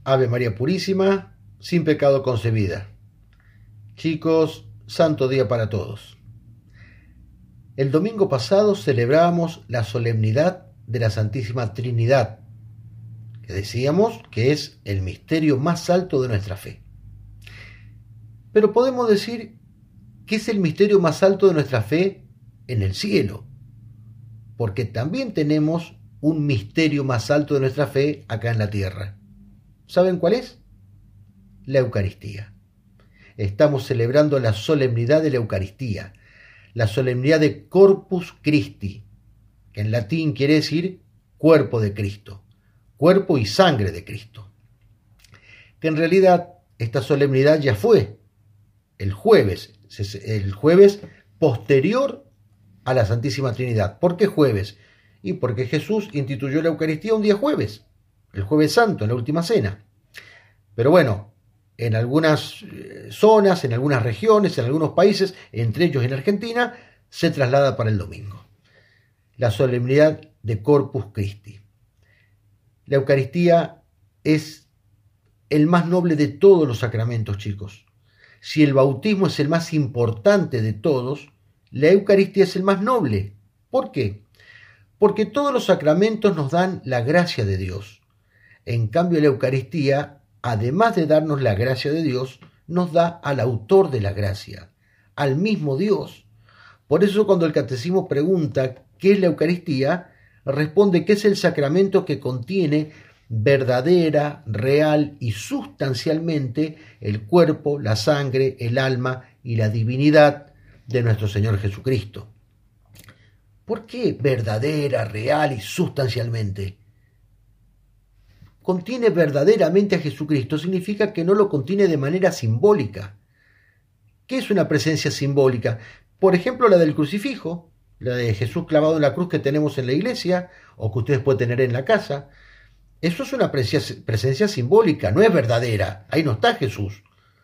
Ave María Purísima, sin pecado concebida. Chicos, santo día para todos. El domingo pasado celebramos la solemnidad de la Santísima Trinidad, que decíamos que es el misterio más alto de nuestra fe. Pero podemos decir que es el misterio más alto de nuestra fe en el cielo, porque también tenemos un misterio más alto de nuestra fe acá en la tierra. ¿Saben cuál es? La Eucaristía. Estamos celebrando la solemnidad de la Eucaristía, la solemnidad de Corpus Christi, que en latín quiere decir cuerpo de Cristo, cuerpo y sangre de Cristo. Que en realidad esta solemnidad ya fue el jueves posterior a la Santísima Trinidad. ¿Por qué jueves? Y porque Jesús instituyó la Eucaristía un día jueves, el Jueves Santo, en la Última Cena. Pero bueno, en algunas zonas, en algunas regiones, en algunos países, entre ellos en Argentina, se traslada para el domingo. La solemnidad de Corpus Christi. La Eucaristía es el más noble de todos los sacramentos, chicos. Si el bautismo es el más importante de todos, la Eucaristía es el más noble. ¿Por qué? Porque todos los sacramentos nos dan la gracia de Dios. En cambio, la Eucaristía, además de darnos la gracia de Dios, nos da al autor de la gracia, al mismo Dios. Por eso cuando el catecismo pregunta ¿qué es la Eucaristía?, responde que es el sacramento que contiene verdadera, real y sustancialmente el cuerpo, la sangre, el alma y la divinidad de nuestro Señor Jesucristo. ¿Por qué verdadera, real y sustancialmente? Contiene verdaderamente a Jesucristo significa que no lo contiene de manera simbólica. ¿Qué es una presencia simbólica? Por ejemplo, la del crucifijo, la de Jesús clavado en la cruz que tenemos en la iglesia o que ustedes pueden tener en la casa. Eso es una presencia simbólica, no es verdadera. Ahí no está Jesús.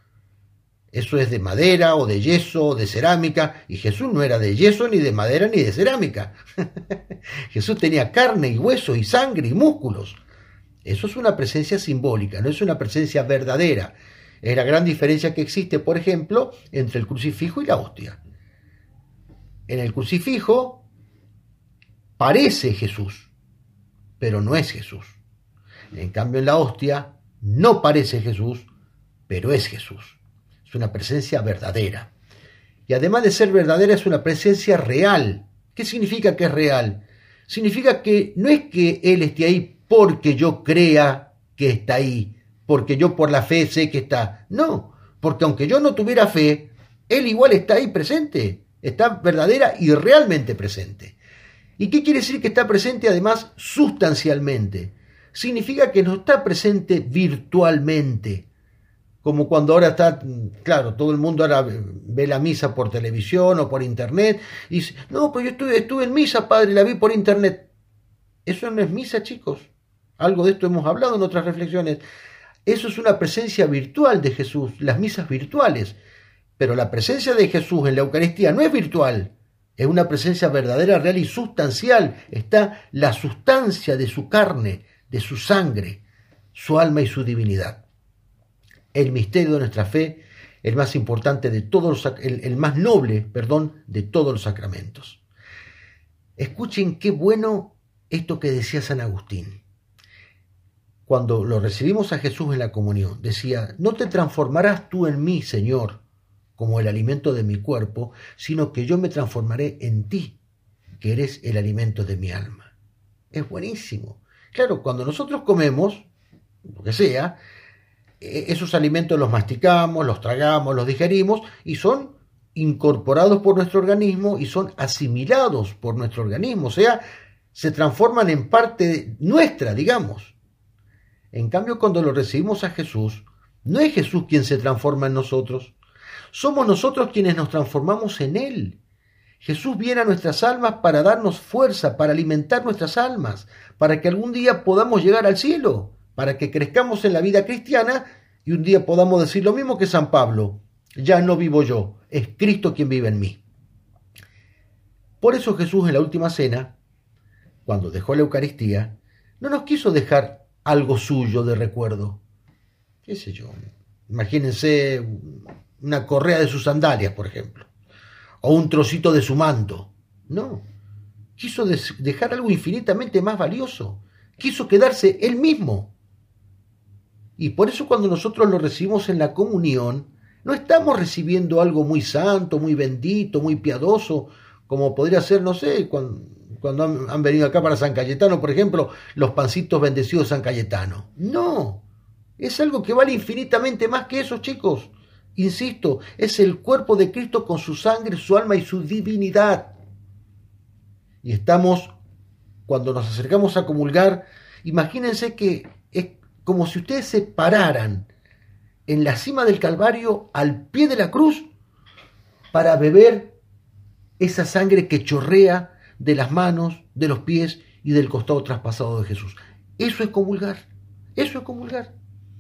Eso es de madera o de yeso o de cerámica, y Jesús no era de yeso, ni de madera, ni de cerámica. Jesús tenía carne y hueso y sangre y músculos. Eso es una presencia simbólica, no es una presencia verdadera. Es la gran diferencia que existe, por ejemplo, entre el crucifijo y la hostia. En el crucifijo parece Jesús, pero no es Jesús. En cambio, en la hostia no parece Jesús, pero es Jesús. Es una presencia verdadera. Y además de ser verdadera, es una presencia real. ¿Qué significa que es real? Significa que no es que Él esté ahí porque yo crea que está ahí, porque yo por la fe sé que está. No, porque aunque yo no tuviera fe, Él igual está ahí presente. Está verdadera y realmente presente. ¿Y qué quiere decir que está presente además sustancialmente? Significa que no está presente virtualmente. Como cuando ahora está, claro, todo el mundo ahora ve la misa por televisión o por internet y dice, no, pues yo estuve en misa, padre, la vi por internet. Eso no es misa, chicos. Algo de esto hemos hablado en otras reflexiones. Eso es una presencia virtual de Jesús, las misas virtuales. Pero la presencia de Jesús en la Eucaristía no es virtual, es una presencia verdadera, real y sustancial. Está la sustancia de su carne, de su sangre, su alma y su divinidad. El misterio de nuestra fe, el más importante de todos, el más noble, de todos los sacramentos. Escuchen qué bueno esto que decía San Agustín. Cuando lo recibimos a Jesús en la comunión, decía, no te transformarás tú en mí, Señor, como el alimento de mi cuerpo, sino que yo me transformaré en ti, que eres el alimento de mi alma. Es buenísimo. Claro, cuando nosotros comemos, lo que sea, esos alimentos los masticamos, los tragamos, los digerimos y son incorporados por nuestro organismo y son asimilados por nuestro organismo, o sea, se transforman en parte nuestra, digamos. En cambio, cuando lo recibimos a Jesús, no es Jesús quien se transforma en nosotros, somos nosotros quienes nos transformamos en Él. Jesús viene a nuestras almas para darnos fuerza, para alimentar nuestras almas, para que algún día podamos llegar al cielo, para que crezcamos en la vida cristiana y un día podamos decir lo mismo que San Pablo, ya no vivo yo, es Cristo quien vive en mí. Por eso Jesús en la última cena, cuando dejó la Eucaristía, no nos quiso dejar algo suyo de recuerdo, qué sé yo, imagínense una correa de sus sandalias, por ejemplo, o un trocito de su manto. No, quiso dejar algo infinitamente más valioso, quiso quedarse él mismo. Y por eso cuando nosotros lo recibimos en la comunión, no estamos recibiendo algo muy santo, muy bendito, muy piadoso, como podría ser, no sé, cuando han venido acá para San Cayetano, por ejemplo, los pancitos bendecidos de San Cayetano. No, es algo que vale infinitamente más que eso, chicos. Insisto, es el cuerpo de Cristo con su sangre, su alma y su divinidad. Y estamos, cuando nos acercamos a comulgar, imagínense que es como si ustedes se pararan en la cima del Calvario, al pie de la cruz, para beber esa sangre que chorrea de las manos, de los pies y del costado traspasado de Jesús. Eso es comulgar, eso es comulgar.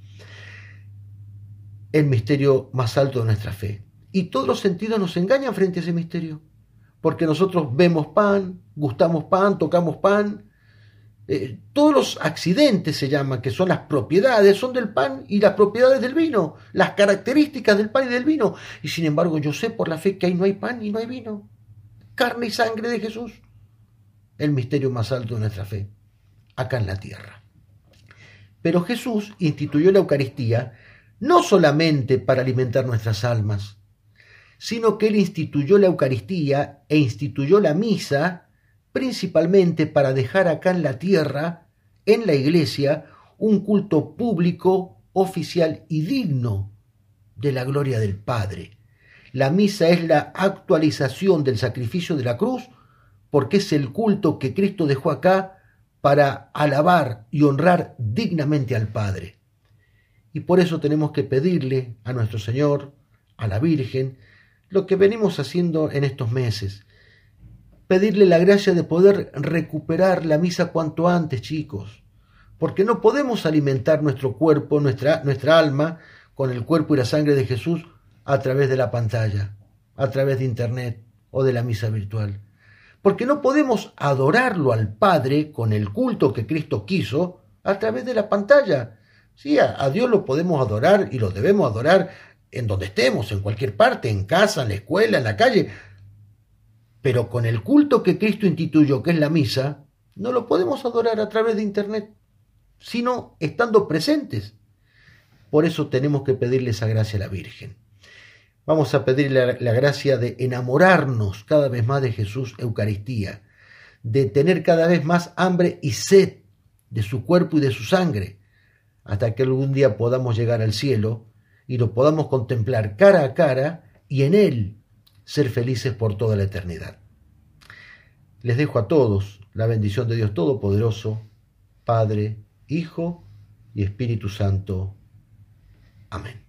El misterio más alto de nuestra fe. Y todos los sentidos nos engañan frente a ese misterio, porque nosotros vemos pan, gustamos pan, tocamos pan. Todos los accidentes se llaman, que son las propiedades, son del pan y las propiedades del vino, las características del pan y del vino. Y sin embargo yo sé por la fe que ahí no hay pan y no hay vino. Carne y sangre de Jesús. El misterio más alto de nuestra fe, acá en la tierra. Pero Jesús instituyó la Eucaristía no solamente para alimentar nuestras almas, sino que Él instituyó la Eucaristía e instituyó la misa principalmente para dejar acá en la tierra, en la iglesia, un culto público, oficial y digno de la gloria del Padre. La misa es la actualización del sacrificio de la cruz, porque es el culto que Cristo dejó acá para alabar y honrar dignamente al Padre. Y por eso tenemos que pedirle a nuestro Señor, a la Virgen, lo que venimos haciendo en estos meses. Pedirle la gracia de poder recuperar la misa cuanto antes, chicos, porque no podemos alimentar nuestro cuerpo, nuestra alma, con el cuerpo y la sangre de Jesús a través de la pantalla, a través de internet o de la misa virtual. Porque no podemos adorarlo al Padre con el culto que Cristo quiso a través de la pantalla. Sí, a Dios lo podemos adorar y lo debemos adorar en donde estemos, en cualquier parte, en casa, en la escuela, en la calle. Pero con el culto que Cristo instituyó, que es la misa, no lo podemos adorar a través de internet, sino estando presentes. Por eso tenemos que pedirle esa gracia a la Virgen. Vamos a pedirle la gracia de enamorarnos cada vez más de Jesús Eucaristía, de tener cada vez más hambre y sed de su cuerpo y de su sangre, hasta que algún día podamos llegar al cielo y lo podamos contemplar cara a cara y en Él ser felices por toda la eternidad. Les dejo a todos la bendición de Dios Todopoderoso, Padre, Hijo y Espíritu Santo. Amén.